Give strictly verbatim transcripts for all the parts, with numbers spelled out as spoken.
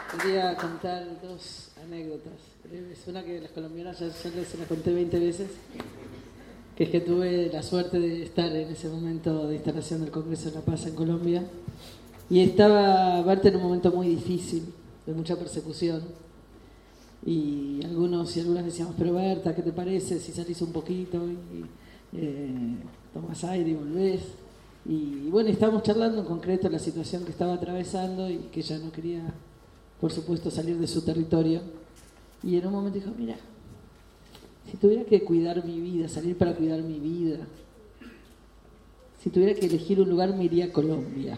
Quería contar dos anécdotas breves. Una que las colombianas ya, ya les se las conté veinte veces, que es que tuve la suerte de estar en ese momento de instalación del Congreso de la Paz en Colombia. Y estaba Berta en un momento muy difícil, de mucha persecución. Y algunos y algunas decíamos, pero Berta, ¿qué te parece si salís un poquito y eh, tomás aire y volvés? Y bueno, estábamos charlando en concreto la situación que estaba atravesando y que ella no quería, por supuesto, salir de su territorio. Y en un momento dijo, mira, si tuviera que cuidar mi vida, salir para cuidar mi vida, si tuviera que elegir un lugar, me iría a Colombia.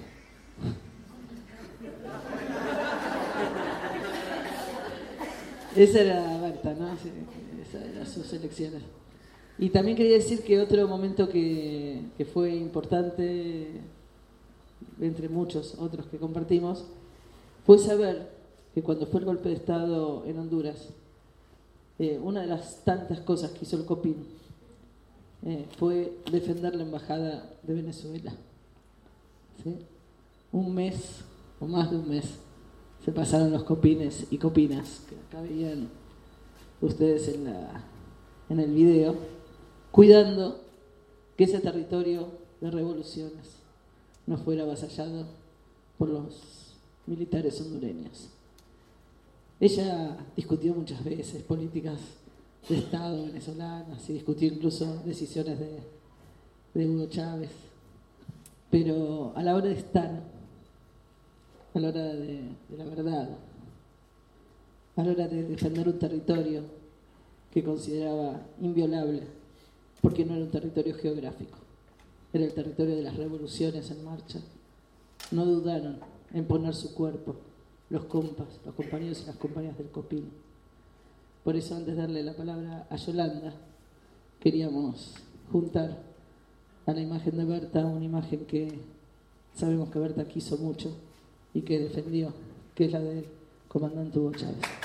Esa era Berta, ¿no? Esas eran sus elecciones. Y también quería decir que otro momento que, que fue importante, entre muchos otros que compartimos, fue saber que cuando fue el golpe de Estado en Honduras, eh, una de las tantas cosas que hizo el COPIN eh, fue defender la embajada de Venezuela. ¿Sí? Un mes, o más de un mes, se pasaron los copines y copinas, que acá veían ustedes en, la, en el video, cuidando que ese territorio de revoluciones no fuera avasallado por los militares hondureños. Ella discutió muchas veces políticas de Estado venezolanas y discutió incluso decisiones de, de Hugo Chávez, pero a la hora de estar, a la hora de, de la verdad, a la hora de defender un territorio que consideraba inviolable, porque no era un territorio geográfico, era el territorio de las revoluciones en marcha, no dudaron en poner su cuerpo, los compas, los compañeros y las compañeras del COPIN. Por eso, antes de darle la palabra a Yolanda, queríamos juntar a la imagen de Berta, una imagen que sabemos que Berta quiso mucho y que defendió, que es la del comandante Hugo Chávez.